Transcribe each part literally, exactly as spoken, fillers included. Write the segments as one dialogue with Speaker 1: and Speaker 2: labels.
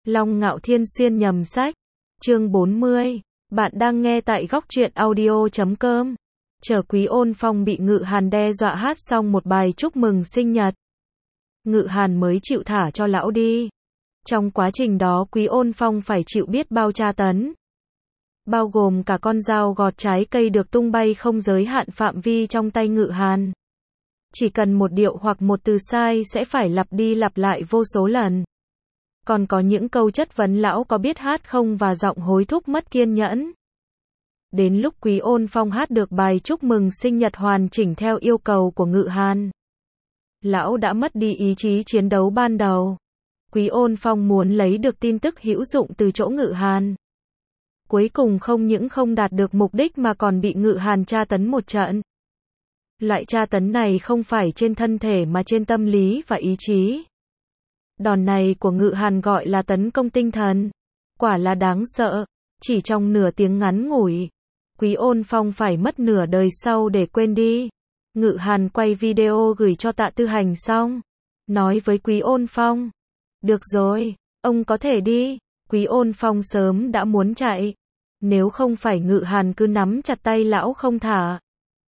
Speaker 1: Long Ngạo Thiên xuyên nhầm sách. Chương bốn mươi. Bạn đang nghe tại góc truyện audio chấm com. Chờ Quý Ôn Phong bị Ngự Hàn đe dọa hát xong một bài chúc mừng sinh nhật, Ngự Hàn mới chịu thả cho lão đi. Trong quá trình đó Quý Ôn Phong phải chịu biết bao tra tấn, bao gồm cả con dao gọt trái cây được tung bay không giới hạn phạm vi trong tay Ngự Hàn. Chỉ cần một điệu hoặc một từ sai sẽ phải lặp đi lặp lại vô số lần. Còn có những câu chất vấn lão có biết hát không và giọng hối thúc mất kiên nhẫn. Đến lúc Quý Ôn Phong hát được bài chúc mừng sinh nhật hoàn chỉnh theo yêu cầu của Ngự Hàn, lão đã mất đi ý chí chiến đấu ban đầu. Quý Ôn Phong muốn lấy được tin tức hữu dụng từ chỗ Ngự Hàn. Cuối cùng không những không đạt được mục đích mà còn bị Ngự Hàn tra tấn một trận. Loại tra tấn này không phải trên thân thể mà trên tâm lý và ý chí. Đòn này của Ngự Hàn gọi là tấn công tinh thần. Quả là đáng sợ. Chỉ trong nửa tiếng ngắn ngủi, Quý Ôn Phong phải mất nửa đời sau để quên đi. Ngự Hàn quay video gửi cho Tạ Tư Hành xong, nói với Quý Ôn Phong: được rồi, ông có thể đi. Quý Ôn Phong sớm đã muốn chạy. Nếu không phải Ngự Hàn cứ nắm chặt tay lão không thả,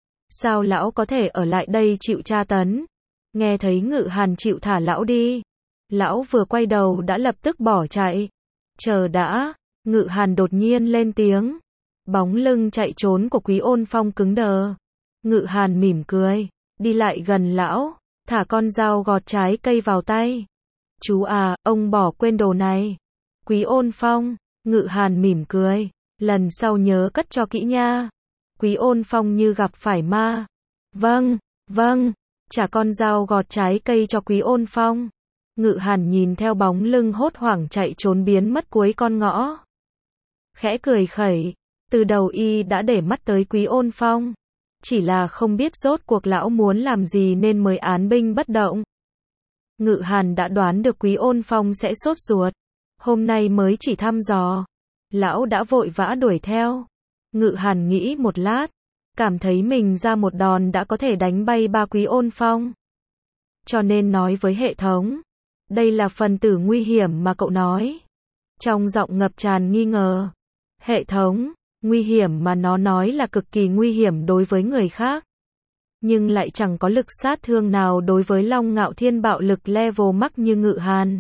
Speaker 1: sao lão có thể ở lại đây chịu tra tấn. Nghe thấy Ngự Hàn chịu thả lão đi, lão vừa quay đầu đã lập tức bỏ chạy. Chờ đã, Ngự Hàn đột nhiên lên tiếng. Bóng lưng chạy trốn của Quý Ôn Phong cứng đờ. Ngự Hàn mỉm cười, đi lại gần lão, thả con dao gọt trái cây vào tay. Chú à, ông bỏ quên đồ này. Quý Ôn Phong, Ngự Hàn mỉm cười, lần sau nhớ cất cho kỹ nha. Quý Ôn Phong như gặp phải ma. Vâng, vâng, trả con dao gọt trái cây cho Quý Ôn Phong. Ngự Hàn nhìn theo bóng lưng hốt hoảng chạy trốn biến mất cuối con ngõ, khẽ cười khẩy. Từ đầu y đã để mắt tới Quý Ôn Phong, chỉ là không biết rốt cuộc lão muốn làm gì nên mới án binh bất động. Ngự Hàn đã đoán được Quý Ôn Phong sẽ sốt ruột, hôm nay mới chỉ thăm dò, lão đã vội vã đuổi theo. Ngự Hàn nghĩ một lát, cảm thấy mình ra một đòn đã có thể đánh bay ba Quý Ôn Phong, cho nên nói với hệ thống: đây là phần tử nguy hiểm mà cậu nói. Trong giọng ngập tràn nghi ngờ. Hệ thống, nguy hiểm mà nó nói là cực kỳ nguy hiểm đối với người khác, nhưng lại chẳng có lực sát thương nào đối với Long Ngạo Thiên bạo lực level max như Ngự Hàn.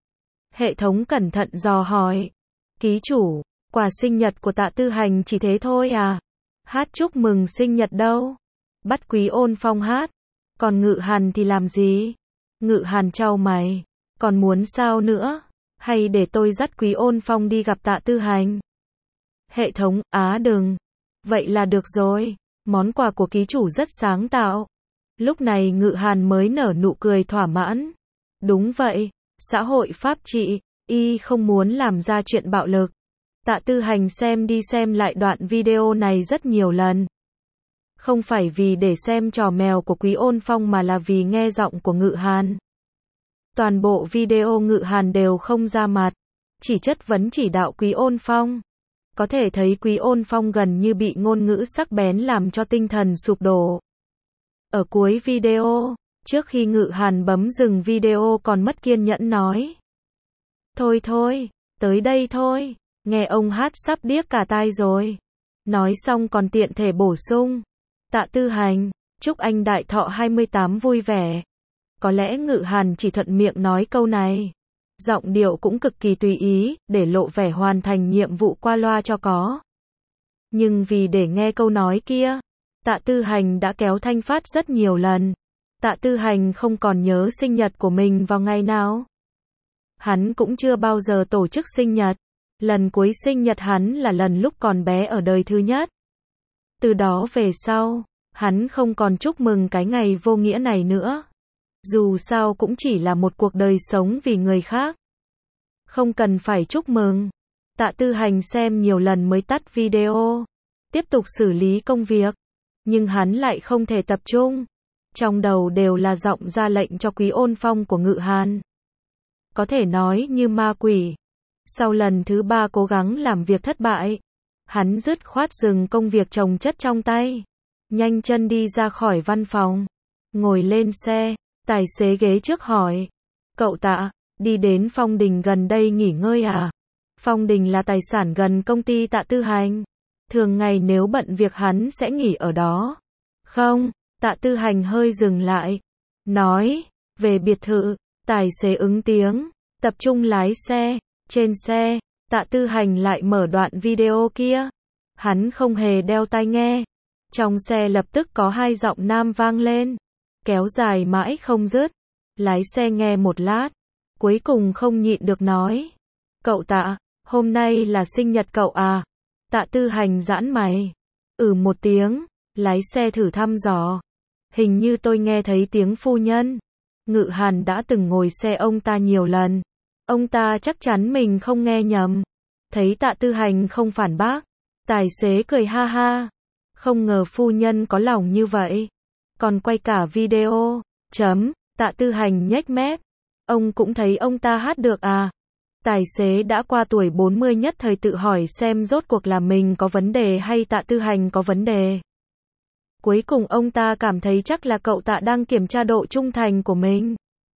Speaker 1: Hệ thống cẩn thận dò hỏi: ký chủ, quà sinh nhật của Tạ Tư Hành chỉ thế thôi à? Hát chúc mừng sinh nhật đâu? Bắt Quý Ôn Phong hát, còn Ngự Hàn thì làm gì? Ngự Hàn chau mày, còn muốn sao nữa? Hay để tôi dắt Quý Ôn Phong đi gặp Tạ Tư Hành? Hệ thống: á đừng. Vậy là được rồi, món quà của ký chủ rất sáng tạo. Lúc này Ngự Hàn mới nở nụ cười thỏa mãn. Đúng vậy, xã hội pháp trị, y không muốn làm ra chuyện bạo lực. Tạ Tư Hành xem đi xem lại đoạn video này rất nhiều lần. Không phải vì để xem trò mèo của Quý Ôn Phong mà là vì nghe giọng của Ngự Hàn. Toàn bộ video Ngự Hàn đều không ra mặt, chỉ chất vấn chỉ đạo Quý Ôn Phong. Có thể thấy Quý Ôn Phong gần như bị ngôn ngữ sắc bén làm cho tinh thần sụp đổ. Ở cuối video, trước khi Ngự Hàn bấm dừng video còn mất kiên nhẫn nói: thôi thôi, tới đây thôi, nghe ông hát sắp điếc cả tai rồi. Nói xong còn tiện thể bổ sung: Tạ Tư Hành, chúc anh đại thọ hai mươi tám vui vẻ. Có lẽ Ngự Hàn chỉ thuận miệng nói câu này, giọng điệu cũng cực kỳ tùy ý, để lộ vẻ hoàn thành nhiệm vụ qua loa cho có. Nhưng vì để nghe câu nói kia, Tạ Tư Hành đã kéo thanh phát rất nhiều lần. Tạ Tư Hành không còn nhớ sinh nhật của mình vào ngày nào. Hắn cũng chưa bao giờ tổ chức sinh nhật. Lần cuối sinh nhật hắn là lần lúc còn bé ở đời thứ nhất. Từ đó về sau, hắn không còn chúc mừng cái ngày vô nghĩa này nữa. Dù sao cũng chỉ là một cuộc đời sống vì người khác, không cần phải chúc mừng. Tạ Tư Hành xem nhiều lần mới tắt video, tiếp tục xử lý công việc, nhưng hắn lại không thể tập trung. Trong đầu đều là giọng ra lệnh cho Quý Ôn Phong của Ngự Hàn, có thể nói như ma quỷ. Sau lần thứ ba cố gắng làm việc thất bại, hắn dứt khoát dừng công việc chồng chất trong tay, nhanh chân đi ra khỏi văn phòng, ngồi lên xe. Tài xế ghế trước hỏi: cậu Tạ, Đi đến Phong Đình gần đây nghỉ ngơi à? Phong Đình là tài sản gần công ty Tạ Tư Hành. Thường ngày nếu bận việc hắn sẽ nghỉ ở đó. Không, Tạ Tư Hành hơi dừng lại. Nói, về biệt thự, tài xế ứng tiếng, tập trung lái xe. Trên xe, Tạ Tư Hành lại mở đoạn video kia. Hắn không hề đeo tai nghe. Trong xe lập tức có hai giọng nam vang lên. Kéo dài mãi không dứt. Lái xe nghe một lát. Cuối cùng không nhịn được nói. Cậu Tạ, hôm nay là sinh nhật cậu à? Tạ Tư Hành giãn mày. Ừ một tiếng. Lái xe thử thăm dò. Hình như tôi nghe thấy tiếng phu nhân. Ngự Hàn đã từng ngồi xe ông ta nhiều lần. Ông ta chắc chắn mình không nghe nhầm. Thấy Tạ Tư Hành không phản bác. Tài xế cười ha ha. Không ngờ phu nhân có lòng như vậy. Còn quay cả video. Chấm. Tạ Tư Hành nhếch mép. Ông cũng thấy ông ta hát được à? Tài xế đã qua tuổi bốn mươi nhất thời tự hỏi xem rốt cuộc là mình có vấn đề hay Tạ Tư Hành có vấn đề. Cuối cùng ông ta cảm thấy chắc là cậu Tạ đang kiểm tra độ trung thành của mình.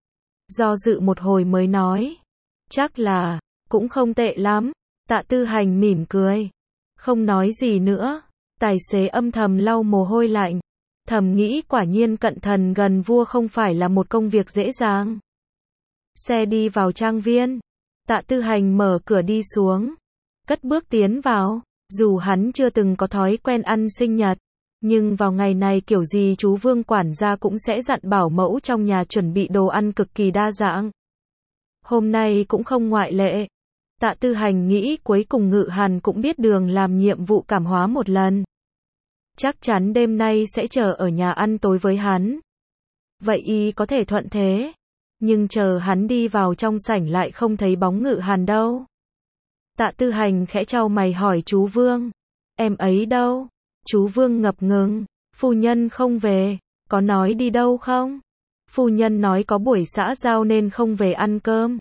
Speaker 1: Do dự một hồi mới nói. Chắc là, cũng không tệ lắm. Tạ Tư Hành mỉm cười. Không nói gì nữa. Tài xế âm thầm lau mồ hôi lạnh. Thầm nghĩ quả nhiên cận thần gần vua không phải là một công việc dễ dàng. Xe đi vào trang viên. Tạ Tư Hành mở cửa đi xuống. Cất bước tiến vào. Dù hắn chưa từng có thói quen ăn sinh nhật. Nhưng vào ngày này kiểu gì chú Vương quản gia cũng sẽ dặn bảo mẫu trong nhà chuẩn bị đồ ăn cực kỳ đa dạng. Hôm nay cũng không ngoại lệ. Tạ Tư Hành nghĩ cuối cùng Ngự Hàn cũng biết đường làm nhiệm vụ cảm hóa một lần. Chắc chắn đêm nay sẽ chờ ở nhà ăn tối với hắn. Vậy y có thể thuận thế. Nhưng chờ hắn đi vào trong sảnh lại không thấy bóng Ngự Hàn đâu. Tạ Tư Hành khẽ chau mày hỏi chú Vương. Em ấy đâu? Chú Vương ngập ngừng. Phu nhân không về. Có nói đi đâu không? Phu nhân nói có buổi xã giao nên không về ăn cơm.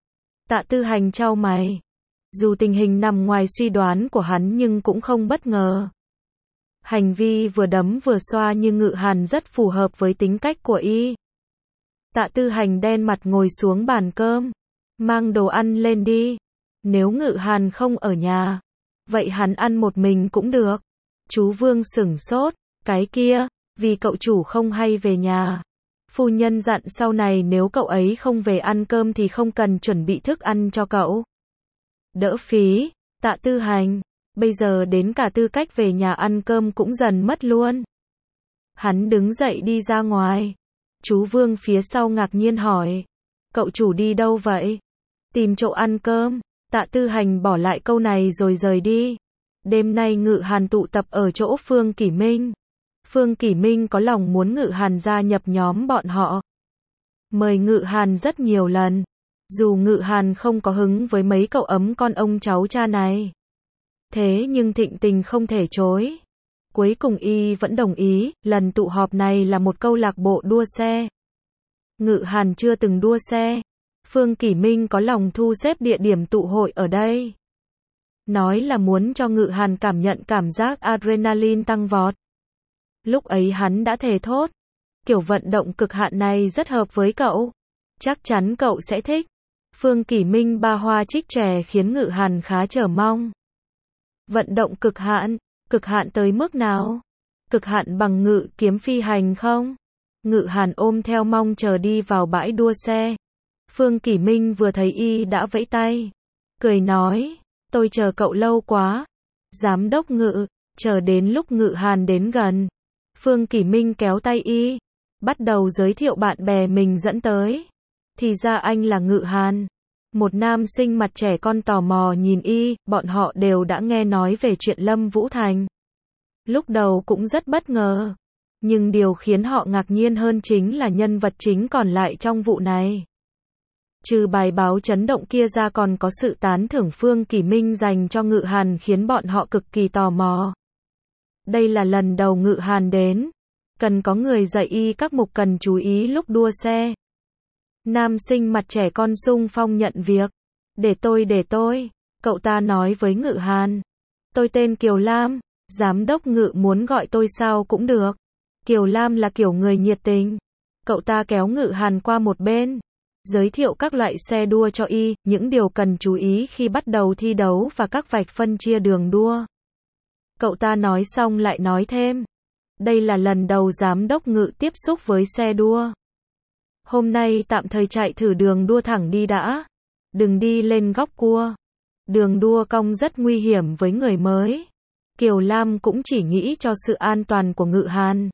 Speaker 1: Tạ Tư Hành chau mày. Dù tình hình nằm ngoài suy đoán của hắn nhưng cũng không bất ngờ. Hành vi vừa đấm vừa xoa như Ngự Hàn rất phù hợp với tính cách của y. Tạ Tư Hành đen mặt ngồi xuống bàn cơm. Mang đồ ăn lên đi. Nếu Ngự Hàn không ở nhà, vậy hắn ăn một mình cũng được. Chú Vương sửng sốt. Cái kia, vì cậu chủ không hay về nhà. Phu nhân dặn sau này nếu cậu ấy không về ăn cơm thì không cần chuẩn bị thức ăn cho cậu. Đỡ phí. Tạ Tư Hành. Bây giờ đến cả tư cách về nhà ăn cơm cũng dần mất luôn. Hắn đứng dậy đi ra ngoài. Chú Vương phía sau ngạc nhiên hỏi. Cậu chủ đi đâu vậy? Tìm chỗ ăn cơm. Tạ Tư Hành bỏ lại câu này rồi rời đi. Đêm nay Ngự Hàn tụ tập ở chỗ Phương Kỷ Minh. Phương Kỷ Minh có lòng muốn Ngự Hàn gia nhập nhóm bọn họ. Mời Ngự Hàn rất nhiều lần. Dù Ngự Hàn không có hứng với mấy cậu ấm con ông cháu cha này. Thế nhưng thịnh tình không thể chối. Cuối cùng y vẫn đồng ý, lần tụ họp này là một câu lạc bộ đua xe. Ngự Hàn chưa từng đua xe. Phương Kỷ Minh có lòng thu xếp địa điểm tụ hội ở đây. Nói là muốn cho Ngự Hàn cảm nhận cảm giác adrenaline tăng vọt. Lúc ấy hắn đã thề thốt. Kiểu vận động cực hạn này rất hợp với cậu. Chắc chắn cậu sẽ thích. Phương Kỷ Minh ba hoa trích trè khiến Ngự Hàn khá chờ mong. Vận động cực hạn, cực hạn tới mức nào? Cực hạn bằng ngự kiếm phi hành không? Ngự Hàn ôm theo mong chờ đi vào bãi đua xe. Phương Kỷ Minh vừa thấy y đã vẫy tay. Cười nói, tôi chờ cậu lâu quá. Giám đốc Ngự, chờ đến lúc Ngự Hàn đến gần. Phương Kỷ Minh kéo tay y. Bắt đầu giới thiệu bạn bè mình dẫn tới. Thì ra anh là Ngự Hàn. Một nam sinh mặt trẻ con tò mò nhìn y, bọn họ đều đã nghe nói về chuyện Lâm Vũ Thành. Lúc đầu cũng rất bất ngờ. Nhưng điều khiến họ ngạc nhiên hơn chính là nhân vật chính còn lại trong vụ này. Trừ bài báo chấn động kia ra còn có sự tán thưởng Phương Kỷ Minh dành cho Ngự Hàn khiến bọn họ cực kỳ tò mò. Đây là lần đầu Ngự Hàn đến. Cần có người dạy y các mục cần chú ý lúc đua xe. Nam sinh mặt trẻ con xung phong nhận việc. Để tôi để tôi. Cậu ta nói với Ngự Hàn. Tôi tên Kiều Lam. Giám đốc Ngự muốn gọi tôi sao cũng được. Kiều Lam là kiểu người nhiệt tình. Cậu ta kéo Ngự Hàn qua một bên. giới thiệu các loại xe đua cho y, những điều cần chú ý khi bắt đầu thi đấu và các vạch phân chia đường đua. Cậu ta nói xong lại nói thêm. Đây là lần đầu giám đốc Ngự tiếp xúc với xe đua. Hôm nay tạm thời chạy thử đường đua thẳng đi đã. Đừng đi lên góc cua. Đường đua cong rất nguy hiểm với người mới. Kiều Lam cũng chỉ nghĩ cho sự an toàn của Ngự Hàn.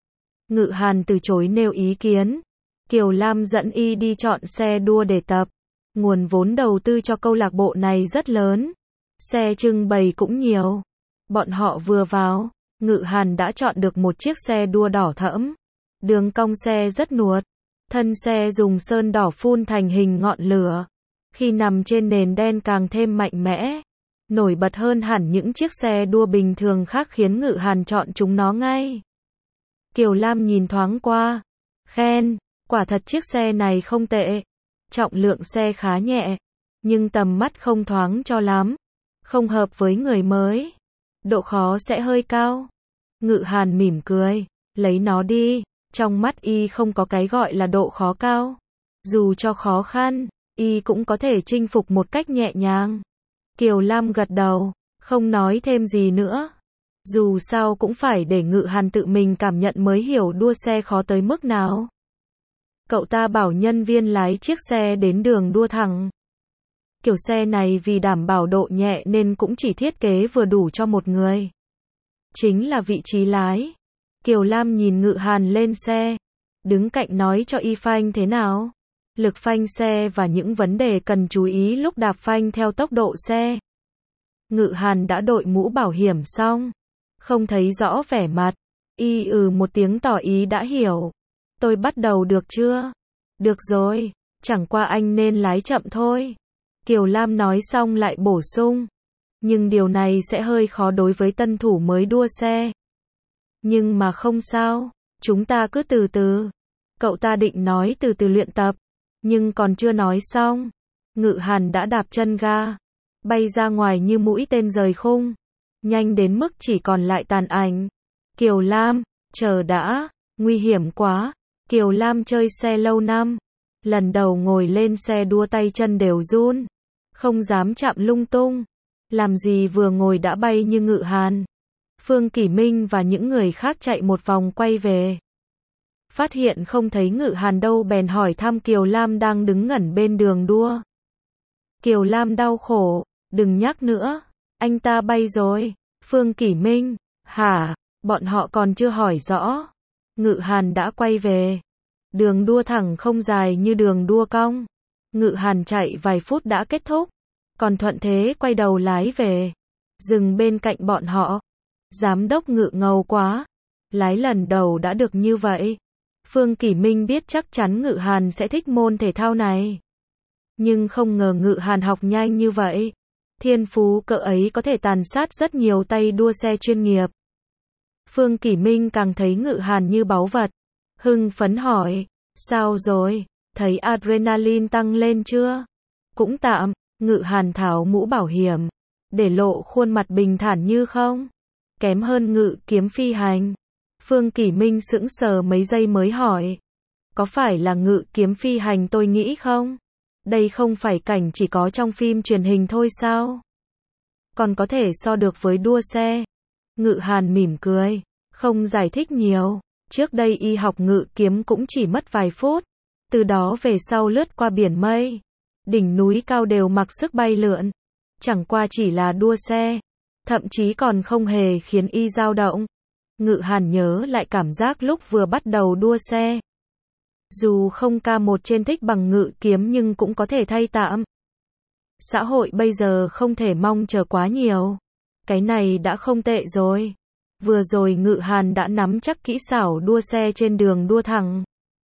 Speaker 1: Ngự Hàn từ chối nêu ý kiến. Kiều Lam dẫn y đi chọn xe đua để tập. Nguồn vốn đầu tư cho câu lạc bộ này rất lớn. Xe trưng bày cũng nhiều. Bọn họ vừa vào, Ngự Hàn đã chọn được một chiếc xe đua đỏ thẫm. Đường cong xe rất nuột. Thân xe dùng sơn đỏ phun thành hình ngọn lửa. Khi nằm trên nền đen càng thêm mạnh mẽ. Nổi bật hơn hẳn những chiếc xe đua bình thường khác khiến Ngự Hàn chọn chúng nó ngay. Kiều Lam nhìn thoáng qua. Khen, quả thật chiếc xe này không tệ. Trọng lượng xe khá nhẹ. Nhưng tầm mắt không thoáng cho lắm. Không hợp với người mới. Độ khó sẽ hơi cao. Ngự Hàn mỉm cười. Lấy nó đi. Trong mắt y không có cái gọi là độ khó cao. Dù cho khó khăn, y cũng có thể chinh phục một cách nhẹ nhàng. Kiều Lam gật đầu, không nói thêm gì nữa. Dù sao cũng phải để Ngự Hàn tự mình cảm nhận mới hiểu đua xe khó tới mức nào. Cậu ta bảo nhân viên lái chiếc xe đến đường đua thẳng. Kiểu xe này vì đảm bảo độ nhẹ nên cũng chỉ thiết kế vừa đủ cho một người. Chính là vị trí lái. Kiều Lam nhìn Ngự Hàn lên xe. Đứng cạnh nói cho y phanh thế nào. Lực phanh xe và những vấn đề cần chú ý lúc đạp phanh theo tốc độ xe. Ngự Hàn đã đội mũ bảo hiểm xong. Không thấy rõ vẻ mặt. Y ừ một tiếng tỏ ý đã hiểu. Tôi bắt đầu được chưa? Được rồi. Chẳng qua anh nên lái chậm thôi. Kiều Lam nói xong lại bổ sung. Nhưng điều này sẽ hơi khó đối với tân thủ mới đua xe. Nhưng mà không sao. Chúng ta cứ từ từ. Cậu ta định nói từ từ luyện tập. Nhưng còn chưa nói xong. Ngự Hàn đã đạp chân ga. Bay ra ngoài như mũi tên rời khung. Nhanh đến mức chỉ còn lại tàn ảnh. Kiều Lam, chờ đã. Nguy hiểm quá. Kiều Lam chơi xe lâu năm. Lần đầu ngồi lên xe đua tay chân đều run. Không dám chạm lung tung. Làm gì vừa ngồi đã bay như Ngự Hàn. Phương Kỷ Minh và những người khác chạy một vòng quay về. Phát hiện không thấy Ngự Hàn đâu bèn hỏi thăm Kiều Lam đang đứng ngẩn bên đường đua. Kiều Lam đau khổ, đừng nhắc nữa, anh ta bay rồi. Phương Kỷ Minh, hả, bọn họ còn chưa hỏi rõ. Ngự Hàn đã quay về. Đường đua thẳng không dài như đường đua cong. Ngự Hàn chạy vài phút đã kết thúc. Còn thuận thế quay đầu lái về. Dừng bên cạnh bọn họ. Giám đốc Ngự ngầu quá. Lái lần đầu đã được như vậy. Phương Kỷ Minh biết chắc chắn Ngự Hàn sẽ thích môn thể thao này. Nhưng không ngờ Ngự Hàn học nhanh như vậy. Thiên phú cỡ ấy có thể tàn sát rất nhiều tay đua xe chuyên nghiệp. Phương Kỷ Minh càng thấy Ngự Hàn như báu vật. Hưng phấn hỏi, sao rồi, thấy adrenaline tăng lên chưa? Cũng tạm, Ngự Hàn tháo mũ bảo hiểm, để lộ khuôn mặt bình thản như không. Kém hơn Ngự Kiếm phi hành. Phương Kỷ Minh sững sờ mấy giây mới hỏi. Có phải là Ngự Kiếm phi hành tôi nghĩ không? Đây không phải cảnh chỉ có trong phim truyền hình thôi sao? Còn có thể so được với đua xe. Ngự Hàn mỉm cười, không giải thích nhiều. Trước đây y học ngự kiếm cũng chỉ mất vài phút. Từ đó về sau lướt qua biển mây. Đỉnh núi cao đều mặc sức bay lượn. Chẳng qua chỉ là đua xe. Thậm chí còn không hề khiến y dao động. Ngự Hàn nhớ lại cảm giác lúc vừa bắt đầu đua xe. Dù không ca một trên thích bằng ngự kiếm nhưng cũng có thể thay tạm. Xã hội bây giờ không thể mong chờ quá nhiều. Cái này đã không tệ rồi. Vừa rồi Ngự Hàn đã nắm chắc kỹ xảo đua xe trên đường đua thẳng.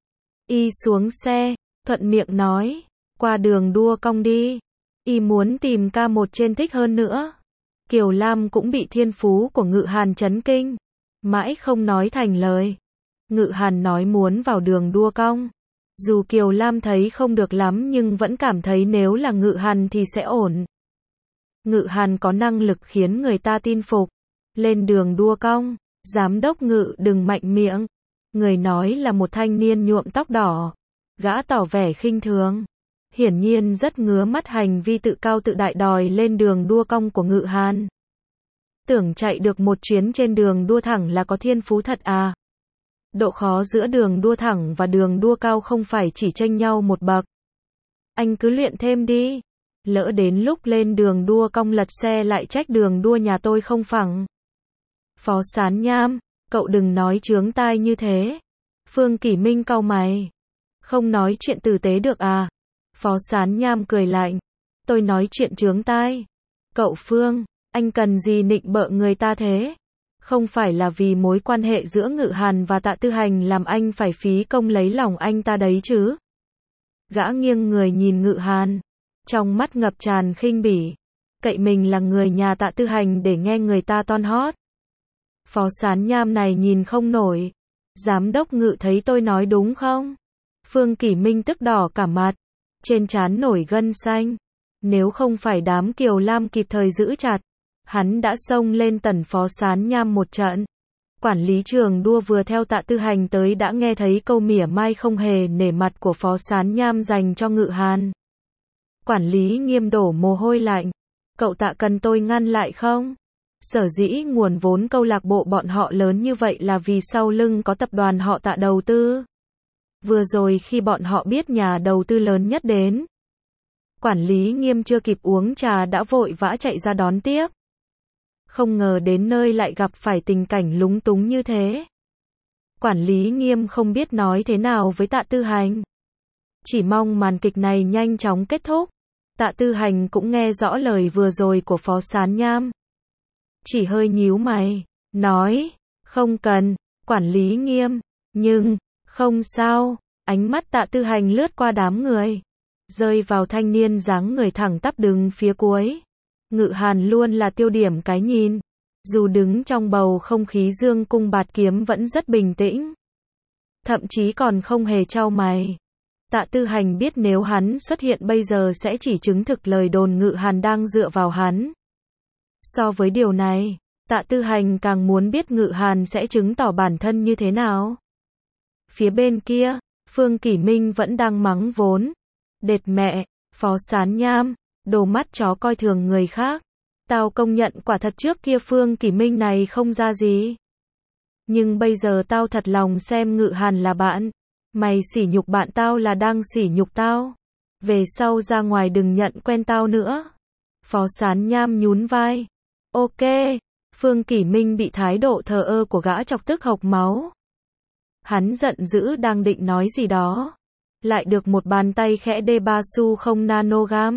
Speaker 1: Y xuống xe, thuận miệng nói, qua đường đua cong đi. Y muốn tìm ca một trên thích hơn nữa. Kiều Lam cũng bị thiên phú của Ngự Hàn chấn kinh. Mãi không nói thành lời. Ngự Hàn nói muốn vào đường đua cong. Dù Kiều Lam thấy không được lắm nhưng vẫn cảm thấy nếu là Ngự Hàn thì sẽ ổn. Ngự Hàn có năng lực khiến người ta tin phục. Lên đường đua cong, giám đốc Ngự đừng mạnh miệng. Người nói là một thanh niên nhuộm tóc đỏ. Gã tỏ vẻ khinh thường. Hiển nhiên rất ngứa mắt hành vi tự cao tự đại đòi lên đường đua cong của Ngự Hàn. Tưởng chạy được một chuyến trên đường đua thẳng là có thiên phú thật à? Độ khó giữa đường đua thẳng và đường đua cao không phải chỉ chênh nhau một bậc. Anh cứ luyện thêm đi. Lỡ đến lúc lên đường đua cong lật xe lại trách đường đua nhà tôi không phẳng. Phó Sán Nham, cậu đừng nói chướng tai như thế. Phương Kỷ Minh cau mày. Không nói chuyện tử tế được à? Phó Sán Nham cười lạnh. Tôi nói chuyện chướng tai. Cậu Phương, anh cần gì nịnh bợ người ta thế? Không phải là vì mối quan hệ giữa Ngự Hàn và Tạ Tư Hành làm anh phải phí công lấy lòng anh ta đấy chứ? Gã nghiêng người nhìn Ngự Hàn, trong mắt ngập tràn khinh bỉ. Cậy mình là người nhà Tạ Tư Hành để nghe người ta ton hót. Phó Sán Nham này nhìn không nổi. Giám đốc Ngự thấy tôi nói đúng không? Phương Kỷ Minh tức đỏ cả mặt, trên trán nổi gân xanh. Nếu không phải đám Kiều Lam kịp thời giữ chặt, hắn đã xông lên tần Phó Sán Nham một trận. Quản lý trường đua vừa theo Tạ Tư Hành tới đã nghe thấy câu mỉa mai không hề nể mặt của Phó Sán Nham dành cho Ngự Hàn. Quản lý Nghiêm đổ mồ hôi lạnh. Cậu Tạ cần tôi ngăn lại không? Sở dĩ nguồn vốn câu lạc bộ bọn họ lớn như vậy là vì sau lưng có tập đoàn họ Tạ đầu tư. Vừa rồi khi bọn họ biết nhà đầu tư lớn nhất đến, quản lý Nghiêm chưa kịp uống trà đã vội vã chạy ra đón tiếp. Không ngờ đến nơi lại gặp phải tình cảnh lúng túng như thế. Quản lý Nghiêm không biết nói thế nào với Tạ Tư Hành. Chỉ mong màn kịch này nhanh chóng kết thúc. Tạ Tư Hành cũng nghe rõ lời vừa rồi của Phó Sán Nham. Chỉ hơi nhíu mày, nói, không cần, quản lý Nghiêm, nhưng, không sao. Ánh mắt Tạ Tư Hành lướt qua đám người, rơi vào thanh niên dáng người thẳng tắp đứng phía cuối. Ngự Hàn luôn là tiêu điểm cái nhìn. Dù đứng trong bầu không khí dương cung bạt kiếm vẫn rất bình tĩnh. Thậm chí còn không hề chau mày. Tạ Tư Hành biết nếu hắn xuất hiện bây giờ sẽ chỉ chứng thực lời đồn Ngự Hàn đang dựa vào hắn. So với điều này, Tạ Tư Hành càng muốn biết Ngự Hàn sẽ chứng tỏ bản thân như thế nào. Phía bên kia, Phương Kỷ Minh vẫn đang mắng vốn. Đệt mẹ, Phó Sán Nham, đồ mắt chó coi thường người khác. Tao công nhận quả thật trước kia Phương Kỷ Minh này không ra gì. Nhưng bây giờ tao thật lòng xem Ngự Hàn là bạn. Mày sỉ nhục bạn tao là đang sỉ nhục tao. Về sau ra ngoài đừng nhận quen tao nữa. Phó Sán Nham nhún vai. Ok. Phương Kỷ Minh bị thái độ thờ ơ của gã chọc tức hộc máu. Hắn giận dữ đang định nói gì đó, lại được một bàn tay khẽ đê ba su không nanogam.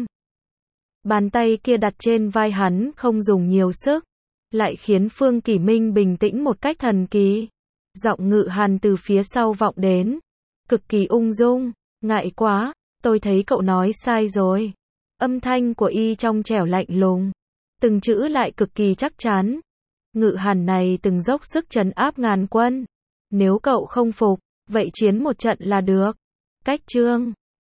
Speaker 1: Bàn tay kia đặt trên vai hắn không dùng nhiều sức, lại khiến Phương Kỷ Minh bình tĩnh một cách thần kỳ. Giọng Ngự Hàn từ phía sau vọng đến, cực kỳ ung dung. Ngại quá, tôi thấy cậu nói sai rồi. Âm thanh của y trong trẻo lạnh lùng, từng chữ lại cực kỳ chắc chắn. Ngự Hàn này từng dốc sức trấn áp ngàn quân. Nếu cậu không phục, vậy chiến một trận là được. Cách chương